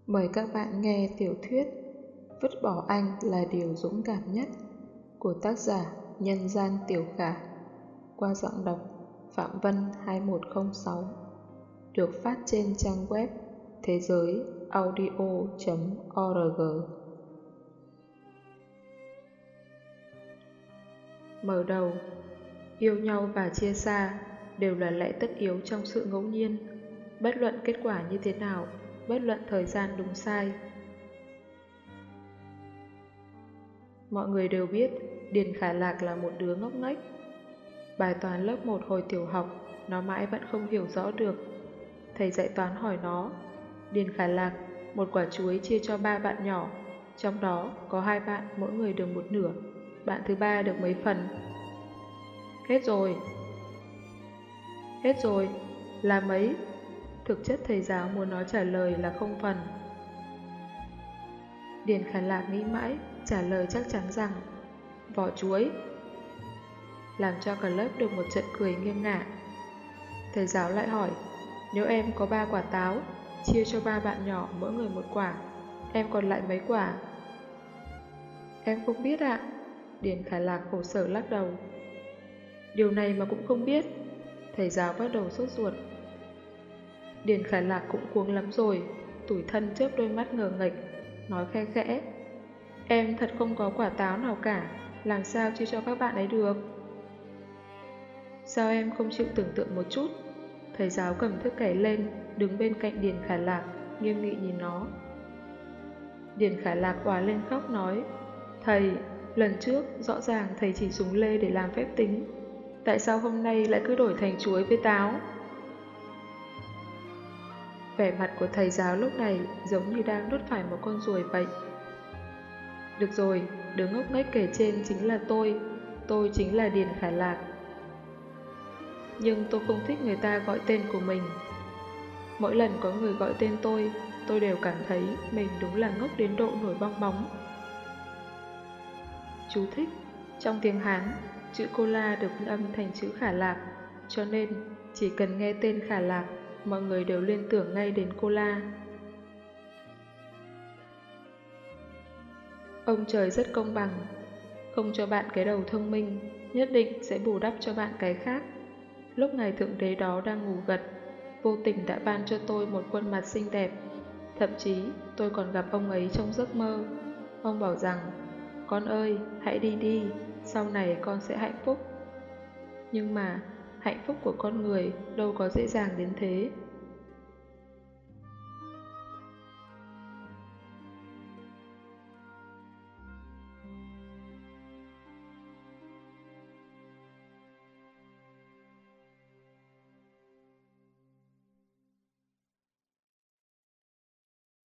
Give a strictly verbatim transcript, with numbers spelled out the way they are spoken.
Mời các bạn nghe tiểu thuyết Vứt bỏ anh là điều dũng cảm nhất của tác giả Nhân Gian Tiểu Khả qua giọng đọc Phạm Vân hai một không sáu, được phát trên trang web thế giới audio chấm org. Mở đầu, yêu nhau và chia xa đều là lẽ tất yếu trong sự ngẫu nhiên, bất luận kết quả như thế nào, bất luận thời gian đúng sai. Mọi người đều biết Điền Khả Lạc là một đứa ngốc nghếch. Bài toán lớp một hồi tiểu học nó mãi vẫn không hiểu rõ được. Thầy dạy toán hỏi nó: Điền Khả Lạc, một quả chuối chia cho ba bạn nhỏ, trong đó có hai bạn mỗi người được một nửa, bạn thứ ba được mấy phần? Hết rồi. Hết rồi là mấy? Thực chất thầy giáo muốn nó trả lời là không phần. Điền Khả Lạc nghĩ mãi, trả lời chắc chắn rằng vỏ chuối, làm cho cả lớp được một trận cười nghiêng ngả. Thầy giáo lại hỏi: nếu em có ba quả táo, chia cho ba bạn nhỏ mỗi người một quả, em còn lại mấy quả? Em không biết ạ. Điền Khả Lạc khổ sở lắc đầu. Điều này mà cũng không biết? Thầy giáo bắt đầu sốt ruột. Điền Khả Lạc cũng cuống lắm rồi, tủi thân chớp đôi mắt ngờ nghệch, nói khe khẽ: em thật không có quả táo nào cả, làm sao chia cho các bạn ấy được? Sao em không chịu tưởng tượng một chút? Thầy giáo cầm thước kẻ lên, đứng bên cạnh Điền Khả Lạc, nghiêm nghị nhìn nó. Điền Khả Lạc òa lên khóc nói: thầy, lần trước rõ ràng thầy chỉ dùng lê để làm phép tính, tại sao hôm nay lại cứ đổi thành chuối với táo? Vẻ mặt của thầy giáo lúc này giống như đang nuốt phải một con ruồi vậy. Được rồi, đứa ngốc nghếch kể trên chính là tôi, tôi chính là Điền Khả Lạc. Nhưng tôi không thích người ta gọi tên của mình. Mỗi lần có người gọi tên tôi, tôi đều cảm thấy mình đúng là ngốc đến độ nổi bong bóng. Chú thích: trong tiếng Hán, chữ Cola được phiên âm thành chữ Khả Lạc, cho nên chỉ cần nghe tên Khả Lạc, mọi người đều liên tưởng ngay đến Cola. Ông trời rất công bằng, không cho bạn cái đầu thông minh, nhất định sẽ bù đắp cho bạn cái khác. Lúc ngài thượng đế đó đang ngủ gật, vô tình đã ban cho tôi một khuôn mặt xinh đẹp. Thậm chí tôi còn gặp ông ấy trong giấc mơ. Ông bảo rằng: con ơi, hãy đi đi, sau này con sẽ hạnh phúc. Nhưng mà hạnh phúc của con người đâu có dễ dàng đến thế.